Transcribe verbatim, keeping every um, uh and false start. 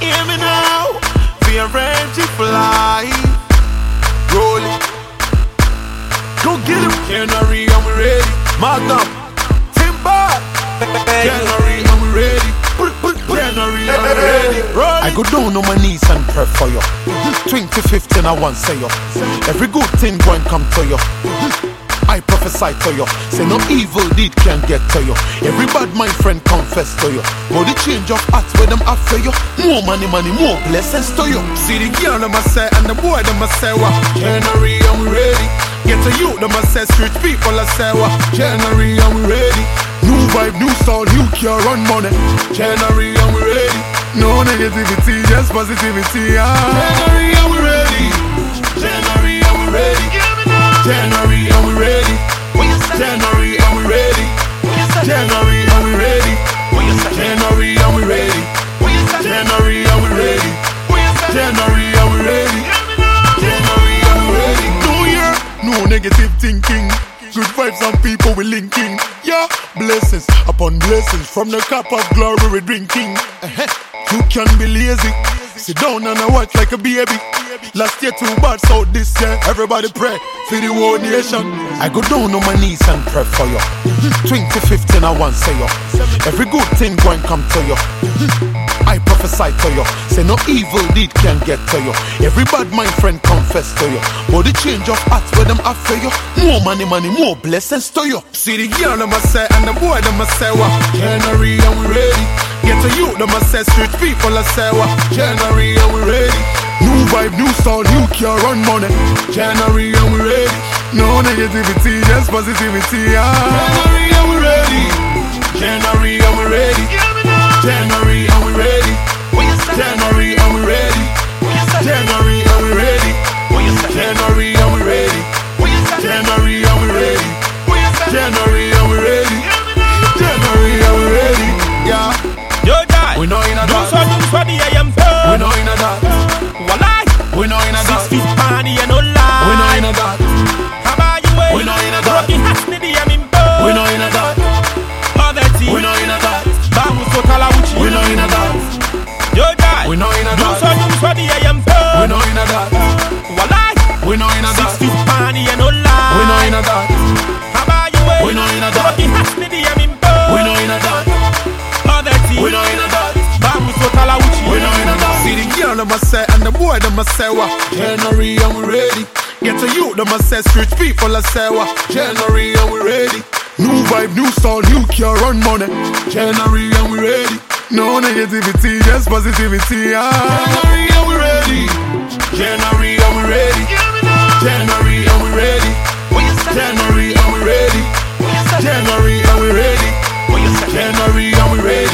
Hear me now. We arrange it for life. Roll it. Go get him. January, I'm ready. Magnum. Timber. January, I'm ready. January, I'm ready. I go down on my knees and pray for you. twenty fifteen, I want say you. Every good thing going come to you. I prophesy to you. Say no evil deed can get to you. Every bad my friend confess to you. But the change of hearts where them after you. More money, money, more blessings to you. See the girl them a say and the boy them a say what? January, I'm ready. Get to you them a say street people a say what? January, I'm ready. New vibe, new sound, new car, run money. January, I'm ready. No negativity, just positivity. Ah. January, I'm ready. January, I'm ready. January, I'm ready. January, I'm ready. January, I'm ready. January, I'm ready. January, I'm ready. January, I'm ready. January, I'm ready. New year, no negative thinking. Good vibes and people we linking. Yeah, blessings upon blessings from the cup of glory we drinking. Uh-huh. You can be lazy. Sit down and I watch like a baby. Last year too bad, so this year everybody pray for the whole nation. I go down on my knees and pray for you. twenty fifteen, I want say you. Every good thing going come to you. I prophesy to you. Say no evil deed can get to you. Every bad my friend confess to you. But the change of hearts where them after you. More money, money, more blessings to you. See the girl them a say and the boy them a say what? January, I'm ready. Get to you them a say street people a say what? January, I'm ready. New vibe, new sound, new car, run money. January, I'm ready. No negativity, just positivity. Ah. January, I'm ready. January, I'm ready. January, I'm ready. January, I'm ready. January, I'm ready. January, I'm ready. January, I'm ready. January, I'm ready. January, I'm ready. Yeah. Yo, guy. We know in a Do dance. so, do so, the I am We know in a dance. Walai. We know in a Six dance. feet party and no lie. We know in a dance. How about you way? We know in a dance. Broken hats, the I am in We know in a dance. Poverty. We know in a dance. Bamu so kalauchi. We know in a dance. Yo, guy. We know in a Do dance. so, do so, the I am We know in a dance. Walai. We know in a Six dance. feet party and no lie. We know in a dance. How about you way? We know in a dance. Broken hats, the I am in We know in a dance. Poverty. We know in a dance. Bamu so kalauchi. We know in a dance. See the girl them a say and the boy them a say what? January, I'm ready. Get to you them a say street people a say what? January, I'm ready. New vibe, new sound, new car, run money. January, I'm ready. No negativity, just positivity. Ah. January, I'm ready. January, I'm ready. January, I'm ready. January, I'm ready. January, I'm ready. January, I'm ready.